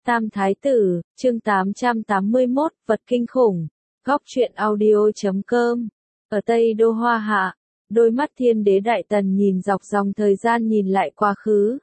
Tam Thái Tử, chương 881, vật kinh khủng. Góc truyện audio.com. Ở Tây Đô Hoa Hạ, đôi mắt Thiên Đế Đại Tần nhìn dọc dòng thời gian nhìn lại quá khứ.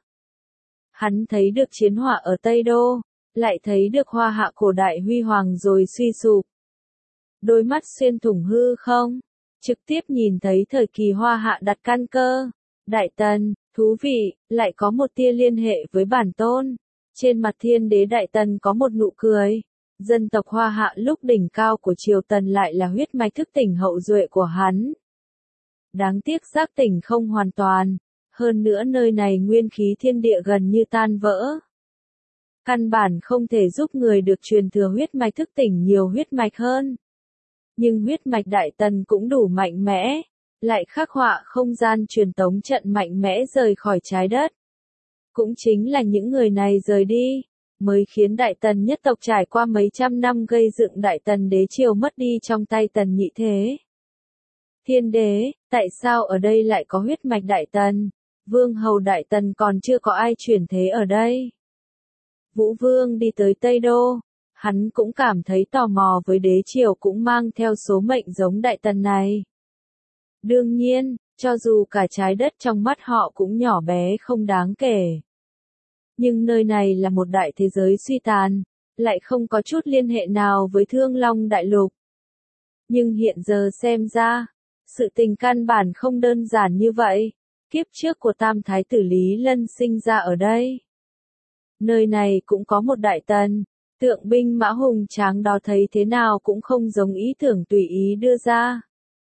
Hắn thấy được chiến hỏa ở Tây Đô, lại thấy được Hoa Hạ cổ đại huy hoàng rồi suy sụp. Đôi mắt xuyên thủng hư không, trực tiếp nhìn thấy thời kỳ Hoa Hạ đặt căn cơ. Đại Tần, thú vị, lại có một tia liên hệ với bản tôn. Trên mặt Thiên Đế Đại Tần có một nụ cười. Dân tộc Hoa Hạ lúc đỉnh cao của triều Tần lại là huyết mạch thức tỉnh hậu duệ của hắn. Đáng tiếc giác tỉnh không hoàn toàn. Hơn nữa nơi này nguyên khí thiên địa gần như tan vỡ. Căn bản không thể giúp người được truyền thừa huyết mạch thức tỉnh nhiều huyết mạch hơn. Nhưng huyết mạch Đại Tần cũng đủ mạnh mẽ. Lại khắc họa không gian truyền tống trận mạnh mẽ rời khỏi trái đất. Cũng chính là những người này rời đi, mới khiến Đại Tần nhất tộc trải qua mấy trăm năm gây dựng Đại Tần đế triều mất đi trong tay Tần Nhị Thế. Thiên Đế, tại sao ở đây lại có huyết mạch Đại Tần? Vương hầu Đại Tần còn chưa có ai chuyển thế ở đây. Vũ Vương đi tới Tây Đô, hắn cũng cảm thấy tò mò với đế triều cũng mang theo số mệnh giống Đại Tần này. Đương nhiên, cho dù cả trái đất trong mắt họ cũng nhỏ bé không đáng kể. Nhưng nơi này là một đại thế giới suy tàn, lại không có chút liên hệ nào với Thương Long Đại Lục. Nhưng hiện giờ xem ra, sự tình căn bản không đơn giản như vậy. Kiếp trước của Tam Thái Tử Lý Lân sinh ra ở đây. Nơi này cũng có một Đại Tần, tượng binh mã hùng tráng đó thấy thế nào cũng không giống ý tưởng tùy ý đưa ra.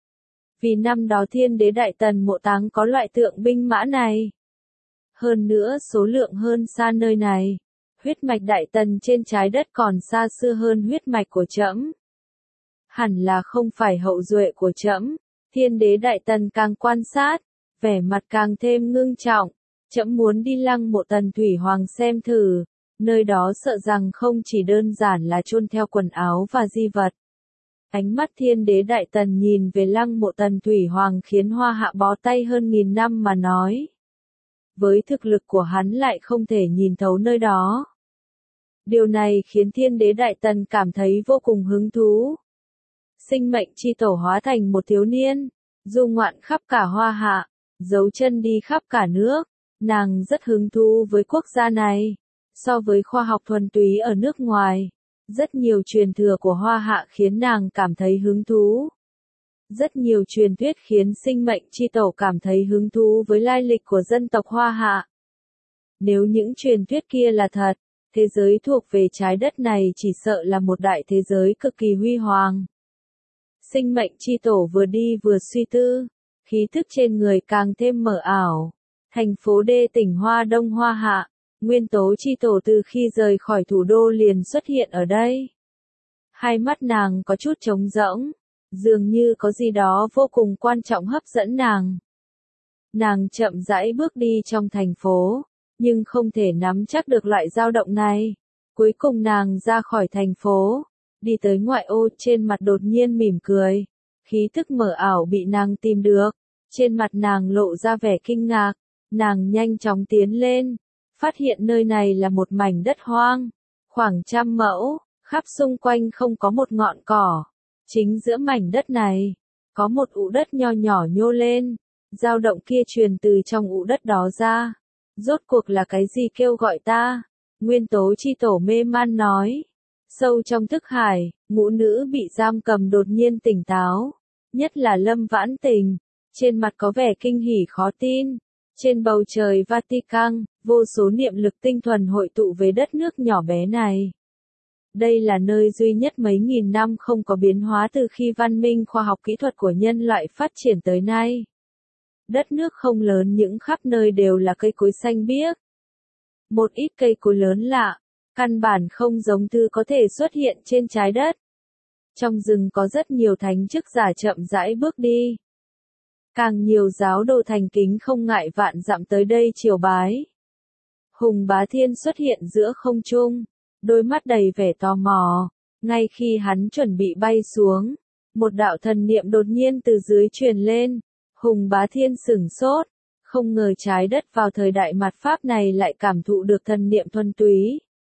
Vì năm đó Thiên Đế Đại Tần mộ táng có loại tượng binh mã này. Hơn nữa số lượng hơn xa nơi này. Huyết mạch Đại Tần trên trái đất còn xa xưa hơn huyết mạch của trẫm. Hẳn là không phải hậu duệ của trẫm. Thiên Đế Đại Tần càng quan sát, vẻ mặt càng thêm ngưng trọng. Trẫm muốn đi lăng mộ Tần Thủy Hoàng xem thử. Nơi đó sợ rằng không chỉ đơn giản là chôn theo quần áo và di vật. Ánh mắt Thiên Đế Đại Tần nhìn về lăng mộ Tần Thủy Hoàng khiến Hoa Hạ bó tay hơn 1000 năm mà nói. Với thực lực của hắn lại không thể nhìn thấu nơi đó. Điều này khiến Thiên Đế Đại Tần cảm thấy vô cùng hứng thú. Sinh mệnh chi tổ hóa thành một thiếu niên, du ngoạn khắp cả Hoa Hạ, giấu chân đi khắp cả nước. Nàng rất hứng thú với quốc gia này. So với khoa học thuần túy ở nước ngoài, rất nhiều truyền thừa của Hoa Hạ khiến nàng cảm thấy hứng thú. Rất nhiều truyền thuyết khiến sinh mệnh chi tổ cảm thấy hứng thú với lai lịch của dân tộc Hoa Hạ. Nếu những truyền thuyết kia là thật, thế giới thuộc về trái đất này chỉ sợ là một đại thế giới cực kỳ huy hoàng. Sinh mệnh chi tổ vừa đi vừa suy tư, khí thức trên người càng thêm mờ ảo. Thành phố D tỉnh Hoa Đông Hoa Hạ, nguyên tố chi tổ từ khi rời khỏi thủ đô liền xuất hiện ở đây. Hai mắt nàng có chút trống rỗng, dường như có gì đó vô cùng quan trọng hấp dẫn nàng. Nàng chậm rãi bước đi trong thành phố, nhưng không thể nắm chắc được loại dao động này. Cuối cùng nàng ra khỏi thành phố, đi tới ngoại ô, trên mặt đột nhiên mỉm cười. Khí thức mờ ảo bị nàng tìm được, trên mặt nàng lộ ra vẻ kinh ngạc. Nàng nhanh chóng tiến lên, phát hiện nơi này là một mảnh đất hoang, khoảng 100 mẫu, khắp xung quanh không có một ngọn cỏ. Chính giữa mảnh đất này, có một ụ đất nho nhỏ nhô lên, dao động kia truyền từ trong ụ đất đó ra. Rốt cuộc là cái gì kêu gọi ta? Nguyên tố chi tổ mê man nói. Sâu trong thức hải, ngũ nữ bị giam cầm đột nhiên tỉnh táo, nhất là Lâm Vãn Tình, trên mặt có vẻ kinh hỉ khó tin. Trên bầu trời Vatican, vô số niệm lực tinh thuần hội tụ về đất nước nhỏ bé này. Đây là nơi duy nhất mấy nghìn năm không có biến hóa từ khi văn minh khoa học kỹ thuật của nhân loại phát triển tới nay. Đất nước không lớn nhưng khắp nơi đều là cây cối xanh biếc. Một ít cây cối lớn lạ, căn bản không giống thứ có thể xuất hiện trên trái đất. Trong rừng có rất nhiều thánh chức giả chậm rãi bước đi. Càng nhiều giáo đồ thành kính không ngại vạn dặm tới đây triều bái. Hùng Bá Thiên xuất hiện giữa không trung, đôi mắt đầy vẻ tò mò. Ngay khi hắn chuẩn bị bay xuống, một đạo thần niệm đột nhiên từ dưới truyền lên. Hùng Bá Thiên sửng sốt, không ngờ trái đất vào thời đại mạt Pháp này lại cảm thụ được thần niệm thuần túy.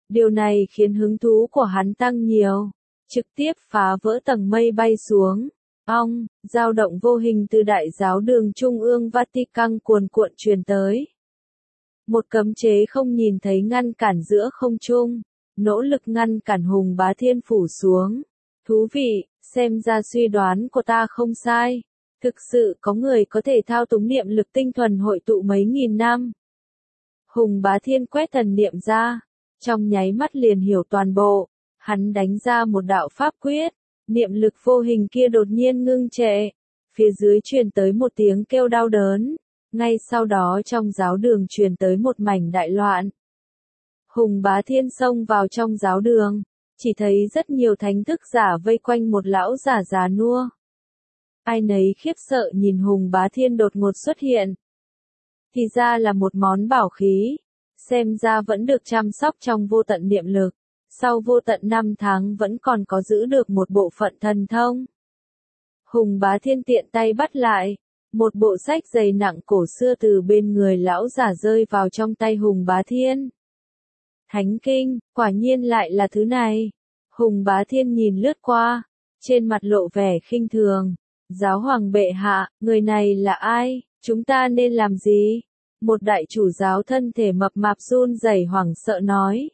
Điều này khiến hứng thú của hắn tăng nhiều, trực tiếp phá vỡ tầng mây bay xuống. Dao động vô hình từ đại giáo đường Trung ương Vatican cuồn cuộn truyền tới. Một cấm chế không nhìn thấy ngăn cản giữa không trung, nỗ lực ngăn cản Hùng Bá Thiên phủ xuống. Thú vị, xem ra suy đoán của ta không sai. Thực sự có người có thể thao túng niệm lực tinh thuần hội tụ mấy nghìn năm. Hùng Bá Thiên quét thần niệm ra, trong nháy mắt liền hiểu toàn bộ. Hắn đánh ra một đạo pháp quyết, niệm lực vô hình kia đột nhiên ngưng trệ. Phía dưới truyền tới một tiếng kêu đau đớn. Ngay sau đó trong giáo đường truyền tới một mảnh đại loạn. Hùng Bá Thiên xông vào trong giáo đường, chỉ thấy rất nhiều thánh thức giả vây quanh một lão giả già nua. Ai nấy khiếp sợ nhìn Hùng Bá Thiên đột ngột xuất hiện. Thì ra là một món bảo khí, xem ra vẫn được chăm sóc trong vô tận niệm lực, sau vô tận năm tháng vẫn còn có giữ được một bộ phận thần thông. Hùng Bá Thiên tiện tay bắt lại, một bộ sách dày nặng cổ xưa từ bên người lão giả rơi vào trong tay Hùng Bá Thiên. Thánh kinh, quả nhiên lại là thứ này. Hùng Bá Thiên nhìn lướt qua, trên mặt lộ vẻ khinh thường. Giáo hoàng bệ hạ, người này là ai, chúng ta nên làm gì? Một đại chủ giáo thân thể mập mạp run rẩy hoảng sợ nói.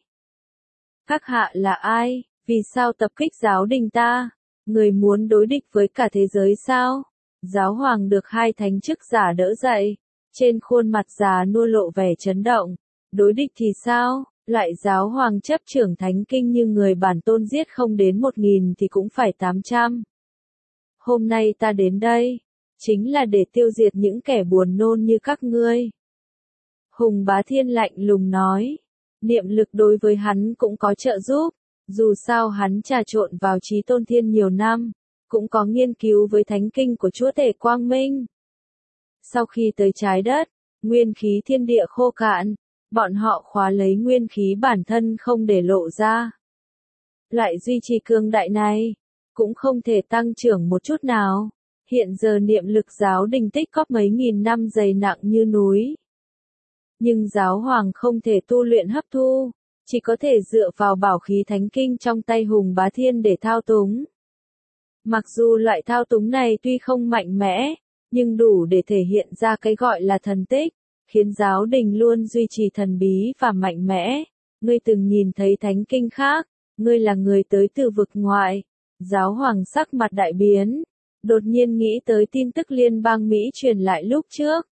Các hạ là ai, vì sao tập kích giáo đình ta? Người muốn đối địch với cả thế giới sao? Giáo hoàng được hai thánh chức giả đỡ dậy, trên khuôn mặt già nua lộ vẻ chấn động. Đối địch thì sao? Loại giáo hoàng chấp trưởng thánh kinh như người bản tôn giết không đến 1000 thì cũng phải 800. Hôm nay ta đến đây, chính là để tiêu diệt những kẻ buồn nôn như các ngươi. Hùng Bá Thiên lạnh lùng nói, niệm lực đối với hắn cũng có trợ giúp, dù sao hắn trà trộn vào Chí Tôn Thiên nhiều năm, cũng có nghiên cứu với thánh kinh của Chúa Tể Quang Minh. Sau khi tới trái đất, nguyên khí thiên địa khô cạn, bọn họ khóa lấy nguyên khí bản thân không để lộ ra. Loại duy trì cường đại này, cũng không thể tăng trưởng một chút nào. Hiện giờ niệm lực giáo đình tích góp mấy nghìn năm dày nặng như núi. Nhưng giáo hoàng không thể tu luyện hấp thu, chỉ có thể dựa vào bảo khí thánh kinh trong tay Hùng Bá Thiên để thao túng. Mặc dù loại thao túng này tuy không mạnh mẽ, nhưng đủ để thể hiện ra cái gọi là thần tích, khiến giáo đình luôn duy trì thần bí và mạnh mẽ. Ngươi từng nhìn thấy thánh kinh khác, ngươi là người tới từ vực ngoại. Giáo hoàng sắc mặt đại biến, đột nhiên nghĩ tới tin tức liên bang Mỹ truyền lại lúc trước.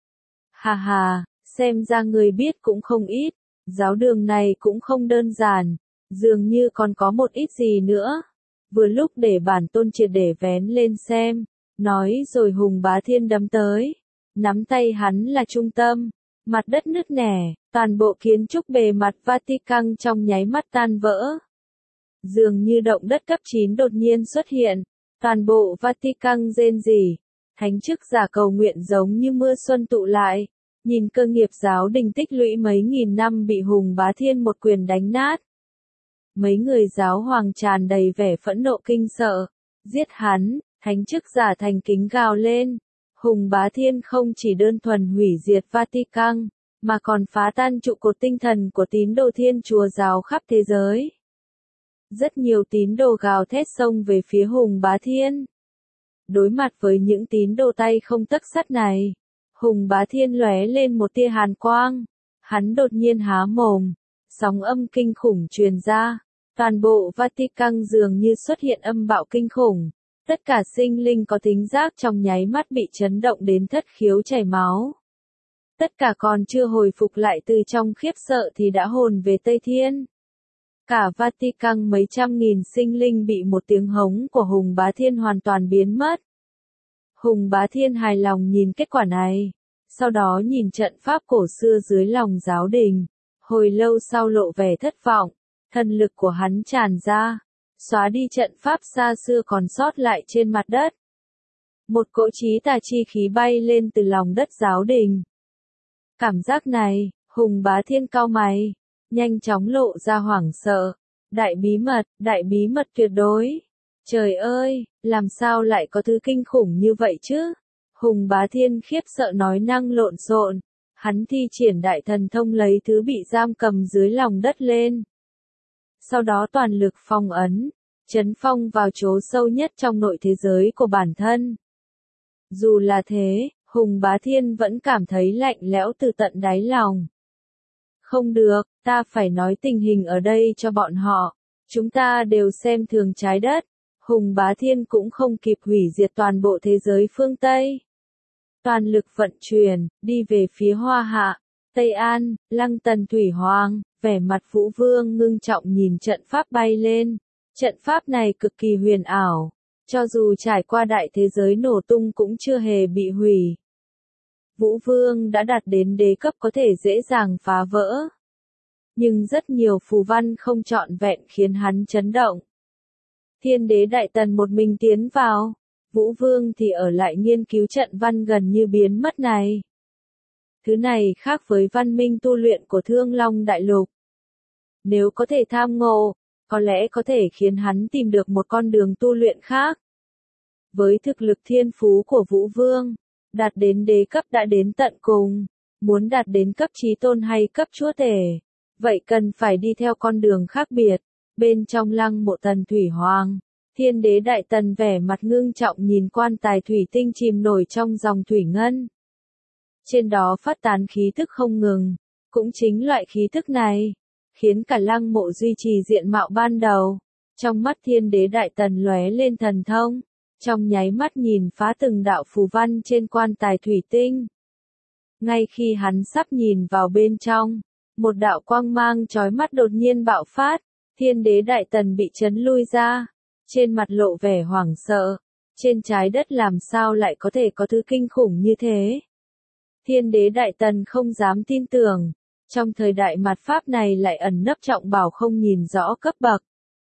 Hà hà, xem ra người biết cũng không ít, giáo đường này cũng không đơn giản, dường như còn có một ít gì nữa. Vừa lúc để bản tôn triệt để vén lên xem, nói rồi Hùng Bá Thiên đấm tới, nắm tay hắn là trung tâm, mặt đất nứt nẻ, toàn bộ kiến trúc bề mặt Vatican trong nháy mắt tan vỡ. Dường như động đất cấp 9 đột nhiên xuất hiện, toàn bộ Vatican rên rỉ, thánh chức giả cầu nguyện giống như mưa xuân tụ lại, nhìn cơ nghiệp giáo đình tích lũy mấy nghìn năm bị Hùng Bá Thiên một quyền đánh nát. Mấy người giáo hoàng tràn đầy vẻ phẫn nộ kinh sợ, giết hắn, thánh chức giả thành kính gào lên. Hùng Bá Thiên không chỉ đơn thuần hủy diệt Vatican, mà còn phá tan trụ cột tinh thần của tín đồ Thiên Chúa giáo khắp thế giới. Rất nhiều tín đồ gào thét xông về phía Hùng Bá Thiên. Đối mặt với những tín đồ tay không tấc sắt này, Hùng Bá Thiên lóe lên một tia hàn quang. Hắn đột nhiên há mồm, sóng âm kinh khủng truyền ra. Toàn bộ Vatican dường như xuất hiện âm bạo kinh khủng. Tất cả sinh linh có thính giác trong nháy mắt bị chấn động đến thất khiếu chảy máu. Tất cả còn chưa hồi phục lại từ trong khiếp sợ thì đã hồn về Tây Thiên. Cả Vatican mấy trăm nghìn sinh linh bị một tiếng hống của Hùng Bá Thiên hoàn toàn biến mất. Hùng Bá Thiên hài lòng nhìn kết quả này, sau đó nhìn trận pháp cổ xưa dưới lòng giáo đình, hồi lâu sau lộ vẻ thất vọng, thần lực của hắn tràn ra, xóa đi trận pháp xa xưa còn sót lại trên mặt đất. Một cỗ trí tà chi khí bay lên từ lòng đất giáo đình. Cảm giác này, Hùng Bá Thiên cau mày, nhanh chóng lộ ra hoảng sợ. Đại bí mật tuyệt đối. Trời ơi, làm sao lại có thứ kinh khủng như vậy chứ? Hùng Bá Thiên khiếp sợ nói năng lộn xộn. Hắn thi triển đại thần thông lấy thứ bị giam cầm dưới lòng đất lên. sau đó toàn lực phong ấn, trấn phong vào chỗ sâu nhất trong nội thế giới của bản thân. Dù là thế, Hùng Bá Thiên vẫn cảm thấy lạnh lẽo từ tận đáy lòng. Không được, ta phải nói tình hình ở đây cho bọn họ. Chúng ta đều xem thường trái đất. Hùng Bá Thiên cũng không kịp hủy diệt toàn bộ thế giới phương Tây. Toàn lực vận chuyển, đi về phía Hoa Hạ, Tây An, Lăng Tần Thủy Hoàng, vẻ mặt Vũ Vương ngưng trọng nhìn trận pháp bay lên. Trận pháp này cực kỳ huyền ảo, cho dù trải qua đại thế giới nổ tung cũng chưa hề bị hủy. Vũ Vương đã đạt đến đế cấp có thể dễ dàng phá vỡ. Nhưng rất nhiều phù văn không trọn vẹn khiến hắn chấn động. Thiên đế Đại Tần một mình tiến vào, Vũ Vương thì ở lại nghiên cứu trận văn gần như biến mất này. Thứ này khác với văn minh tu luyện của Thương Long Đại Lục. Nếu có thể tham ngộ, có lẽ có thể khiến hắn tìm được một con đường tu luyện khác. Với thực lực thiên phú của Vũ Vương, đạt đến đế cấp đã đến tận cùng, muốn đạt đến cấp chí tôn hay cấp chúa tể, vậy cần phải đi theo con đường khác biệt. Bên trong lăng mộ Tần Thủy Hoàng, Thiên đế Đại Tần vẻ mặt ngưng trọng nhìn quan tài thủy tinh chìm nổi trong dòng thủy ngân. Trên đó phát tán khí tức không ngừng, cũng chính loại khí tức này, khiến cả lăng mộ duy trì diện mạo ban đầu. Trong mắt Thiên đế Đại Tần lóe lên thần thông, trong nháy mắt nhìn phá từng đạo phù văn trên quan tài thủy tinh. Ngay khi hắn sắp nhìn vào bên trong, một đạo quang mang chói mắt đột nhiên bạo phát, Thiên đế Đại Tần bị chấn lui ra, trên mặt lộ vẻ hoảng sợ, trên trái đất làm sao lại có thể có thứ kinh khủng như thế. Thiên đế Đại Tần không dám tin tưởng, trong thời đại mạt Pháp này lại ẩn nấp trọng bảo không nhìn rõ cấp bậc.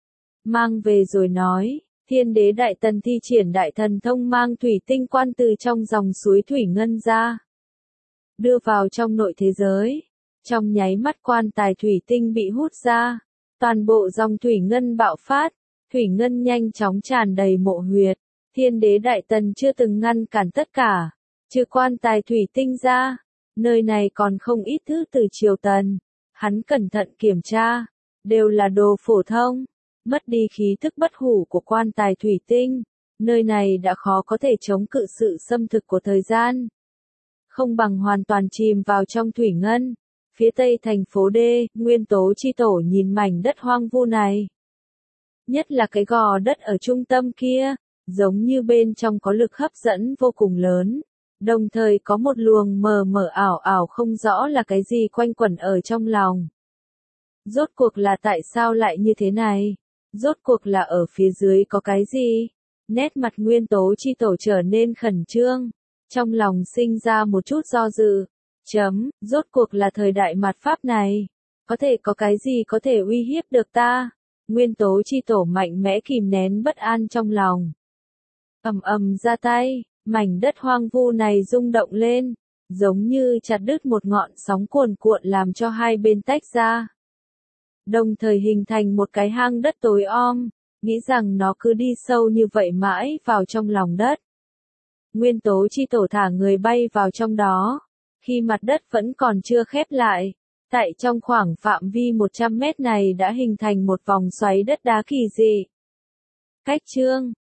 Mang về rồi nói, Thiên đế Đại Tần thi triển đại thần thông mang thủy tinh quan từ trong dòng suối thủy ngân ra. Đưa vào trong nội thế giới, trong nháy mắt quan tài thủy tinh bị hút ra, toàn bộ dòng thủy ngân bạo phát, thủy ngân nhanh chóng tràn đầy mộ huyệt. Thiên đế Đại Tần chưa từng ngăn cản tất cả, trừ quan tài thủy tinh ra, nơi này còn không ít thứ từ triều Tần. Hắn cẩn thận kiểm tra, đều là đồ phổ thông, mất đi khí thức bất hủ của quan tài thủy tinh, nơi này đã khó có thể chống cự sự xâm thực của thời gian. Không bằng hoàn toàn chìm vào trong thủy ngân. Phía tây thành phố D, Nguyên Tố Chi Tổ nhìn mảnh đất hoang vu này. Nhất là cái gò đất ở trung tâm kia, giống như bên trong có lực hấp dẫn vô cùng lớn. Đồng thời có một luồng mờ mờ ảo ảo không rõ là cái gì quanh quẩn ở trong lòng. Rốt cuộc là tại sao lại như thế này? Rốt cuộc là ở phía dưới có cái gì? Nét mặt Nguyên Tố Chi Tổ trở nên khẩn trương, trong lòng sinh ra một chút do dự. Rốt cuộc là thời đại mạt Pháp này, có thể có cái gì có thể uy hiếp được ta? Nguyên Tố Chi Tổ mạnh mẽ kìm nén bất an trong lòng. Ầm ầm ra tay, mảnh đất hoang vu này rung động lên, giống như chặt đứt một ngọn sóng cuồn cuộn làm cho hai bên tách ra. Đồng thời hình thành một cái hang đất tối om, nghĩ rằng nó cứ đi sâu như vậy mãi vào trong lòng đất. Nguyên Tố Chi Tổ thả người bay vào trong đó, khi mặt đất vẫn còn chưa khép lại. Tại trong khoảng phạm vi 100 mét này đã hình thành một vòng xoáy đất đá kỳ dị. Cách chương